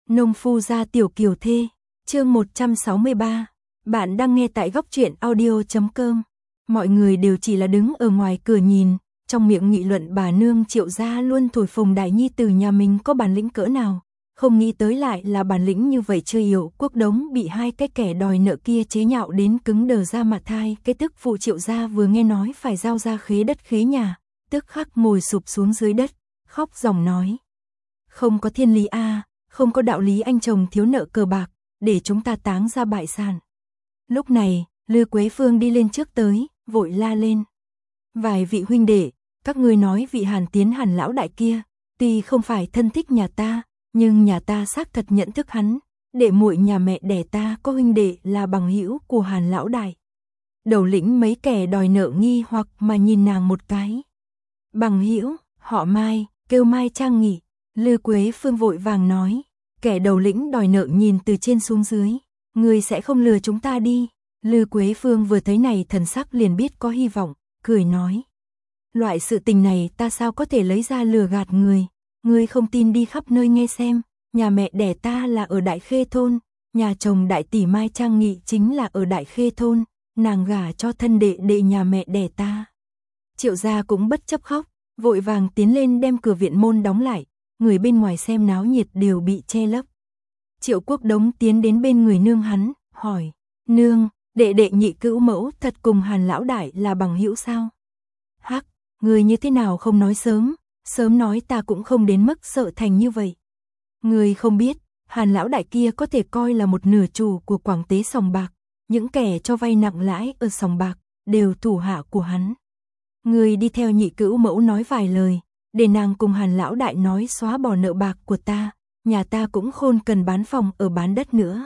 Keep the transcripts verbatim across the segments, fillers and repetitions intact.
Nông phu gia tiểu kiều thê, chương một trăm sáu mươi ba. Bạn đang nghe tại góc truyện audio chấm com. Mọi người đều chỉ là đứng ở ngoài cửa nhìn, trong miệng nghị luận bà nương Triệu gia luôn thổi phồng đại nhi tử nhà mình có bản lĩnh cỡ nào, không nghĩ tới lại là bản lĩnh như vậy chưa hiểu. Quốc Đống bị hai cái kẻ đòi nợ kia chế nhạo đến cứng đờ ra mặt thai, cái tức phụ Triệu gia vừa nghe nói phải giao ra khế đất khế nhà, tức khắc ngồi sụp xuống dưới đất, khóc ròng nói: "Không có thiên lý a, không có đạo lý, anh chồng thiếu nợ cờ bạc, để chúng ta táng ra bại sản." Lúc này, Lư Quế Phương đi lên trước tới, vội la lên: "Vài vị huynh đệ, các ngươi nói vị Hàn Tiến Hàn lão đại kia, tuy không phải thân thích nhà ta, nhưng nhà ta xác thật nhận thức hắn, đệ muội nhà mẹ đẻ ta có huynh đệ là bằng hữu của Hàn lão đại." Đầu lĩnh mấy kẻ đòi nợ nghi hoặc mà nhìn nàng một cái. "Bằng hữu, họ Mai, kêu Mai Trang Nghị." Lư Quế Phương vội vàng nói. Kẻ đầu lĩnh đòi nợ nhìn từ trên xuống dưới: "Ngươi sẽ không lừa chúng ta đi?" Lư Quế Phương vừa thấy này thần sắc liền biết có hy vọng, cười nói: "Loại sự tình này ta sao có thể lấy ra lừa gạt người, ngươi không tin đi khắp nơi nghe xem, nhà mẹ đẻ ta là ở Đại Khê thôn, nhà chồng đại tỷ Mai Trang Nghị chính là ở Đại Khê thôn, nàng gả cho thân đệ đệ nhà mẹ đẻ ta." Triệu gia cũng bất chấp khóc, vội vàng tiến lên đem cửa viện môn đóng lại, người bên ngoài xem náo nhiệt đều bị che lấp. Triệu Quốc Đống tiến đến bên người nương hắn, hỏi: "Nương, đệ đệ nhị cữu mẫu thật cùng Hàn lão đại là bằng hữu sao?" "Hắc, người như thế nào không nói sớm, sớm nói ta cũng không đến mức sợ thành như vậy. Người không biết, Hàn lão đại kia có thể coi là một nửa chủ của Quảng Tế sòng bạc, những kẻ cho vay nặng lãi ở sòng bạc đều thủ hạ của hắn. Người đi theo nhị cữu mẫu nói vài lời, để nàng cùng Hàn lão đại nói xóa bỏ nợ bạc của ta, nhà ta cũng khôn cần bán phòng ở bán đất nữa."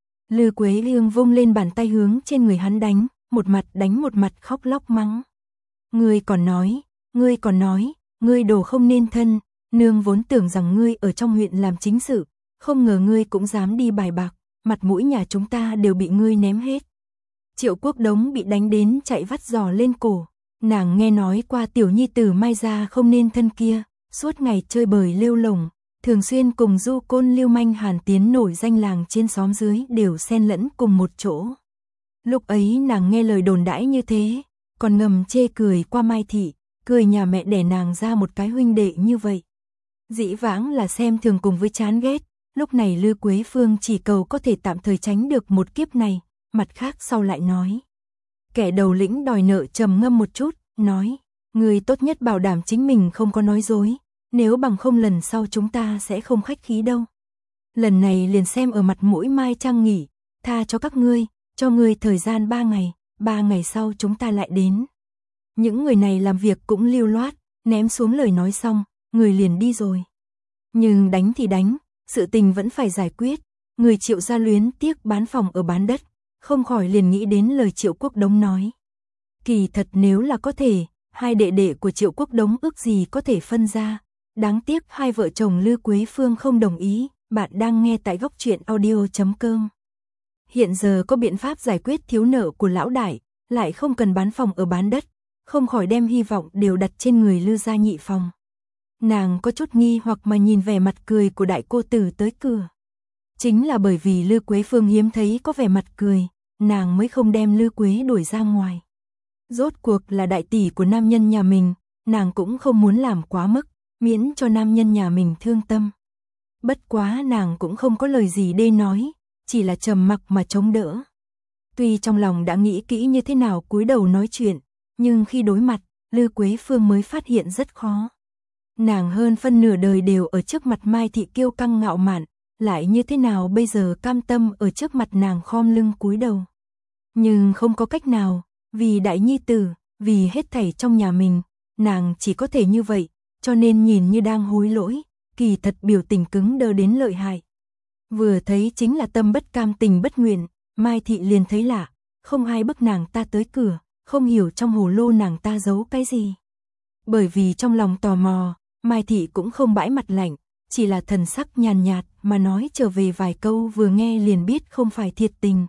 Lư Quế Lương vung lên bàn tay hướng trên người hắn đánh, một mặt đánh một mặt khóc lóc mắng: "Ngươi còn nói, ngươi còn nói, ngươi đồ không nên thân, nương vốn tưởng rằng ngươi ở trong huyện làm chính sự, không ngờ ngươi cũng dám đi bài bạc, mặt mũi nhà chúng ta đều bị ngươi ném hết." Triệu Quốc Đống bị đánh đến chạy vắt giò lên cổ. Nàng nghe nói qua tiểu nhi tử Mai gia không nên thân kia, suốt ngày chơi bời lêu lổng, thường xuyên cùng du côn lưu manh Hàn Tiến nổi danh làng trên xóm dưới đều xen lẫn cùng một chỗ. Lúc ấy nàng nghe lời đồn đãi như thế, còn ngầm chê cười qua Mai thị, cười nhà mẹ đẻ nàng ra một cái huynh đệ như vậy. Dĩ vãng là xem thường cùng với chán ghét, lúc này Lư Quế Phương chỉ cầu có thể tạm thời tránh được một kiếp này, mặt khác sau lại nói. Kẻ đầu lĩnh đòi nợ trầm ngâm một chút, nói: "Người tốt nhất bảo đảm chính mình không có nói dối, nếu bằng không lần sau chúng ta sẽ không khách khí đâu. Lần này liền xem ở mặt mũi Mai Trang Nghị, tha cho các ngươi, cho ngươi thời gian ba ngày, ba ngày sau chúng ta lại đến." Những người này làm việc cũng lưu loát, ném xuống lời nói xong, người liền đi rồi. Nhưng đánh thì đánh, sự tình vẫn phải giải quyết, người Triệu gia luyến tiếc bán phòng ở bán đất, không khỏi liền nghĩ đến lời Triệu Quốc Đống nói. Kỳ thật nếu là có thể, hai đệ đệ của Triệu Quốc Đống ước gì có thể phân ra. Đáng tiếc hai vợ chồng Lư Quế Phương không đồng ý. Bạn đang nghe tại góc truyện audio chấm com. Hiện giờ có biện pháp giải quyết thiếu nợ của lão đại, lại không cần bán phòng ở bán đất, không khỏi đem hy vọng đều đặt trên người Lư gia nhị phòng. Nàng có chút nghi hoặc mà nhìn vẻ mặt cười của đại cô tử tới cửa. Chính là bởi vì Lư Quế Phương hiếm thấy có vẻ mặt cười, nàng mới không đem Lư Quế đuổi ra ngoài. Rốt cuộc là đại tỷ của nam nhân nhà mình, nàng cũng không muốn làm quá mức, miễn cho nam nhân nhà mình thương tâm. Bất quá nàng cũng không có lời gì để nói, chỉ là trầm mặc mà chống đỡ. Tuy trong lòng đã nghĩ kỹ như thế nào cúi đầu nói chuyện, nhưng khi đối mặt, Lư Quế Phương mới phát hiện rất khó. Nàng hơn phân nửa đời đều ở trước mặt Mai thị kiêu căng ngạo mạn, lại như thế nào bây giờ cam tâm ở trước mặt nàng khom lưng cúi đầu. Nhưng không có cách nào, vì đại nhi tử, vì hết thảy trong nhà mình, nàng chỉ có thể như vậy, cho nên nhìn như đang hối lỗi, kỳ thật biểu tình cứng đờ đến lợi hại. Vừa thấy chính là tâm bất cam tình bất nguyện, Mai thị liền thấy lạ, không ai bức nàng ta tới cửa, không hiểu trong hồ lô nàng ta giấu cái gì. Bởi vì trong lòng tò mò, Mai thị cũng không bãi mặt lạnh, chỉ là thần sắc nhàn nhạt mà nói trở về vài câu, vừa nghe liền biết không phải thiệt tình.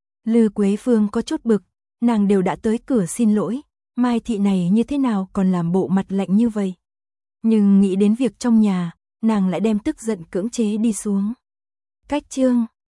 Lư Quế Phương có chút bực, nàng đều đã tới cửa xin lỗi, Mai thị này như thế nào còn làm bộ mặt lạnh như vậy. Nhưng nghĩ đến việc trong nhà, nàng lại đem tức giận cưỡng chế đi xuống. Cách chương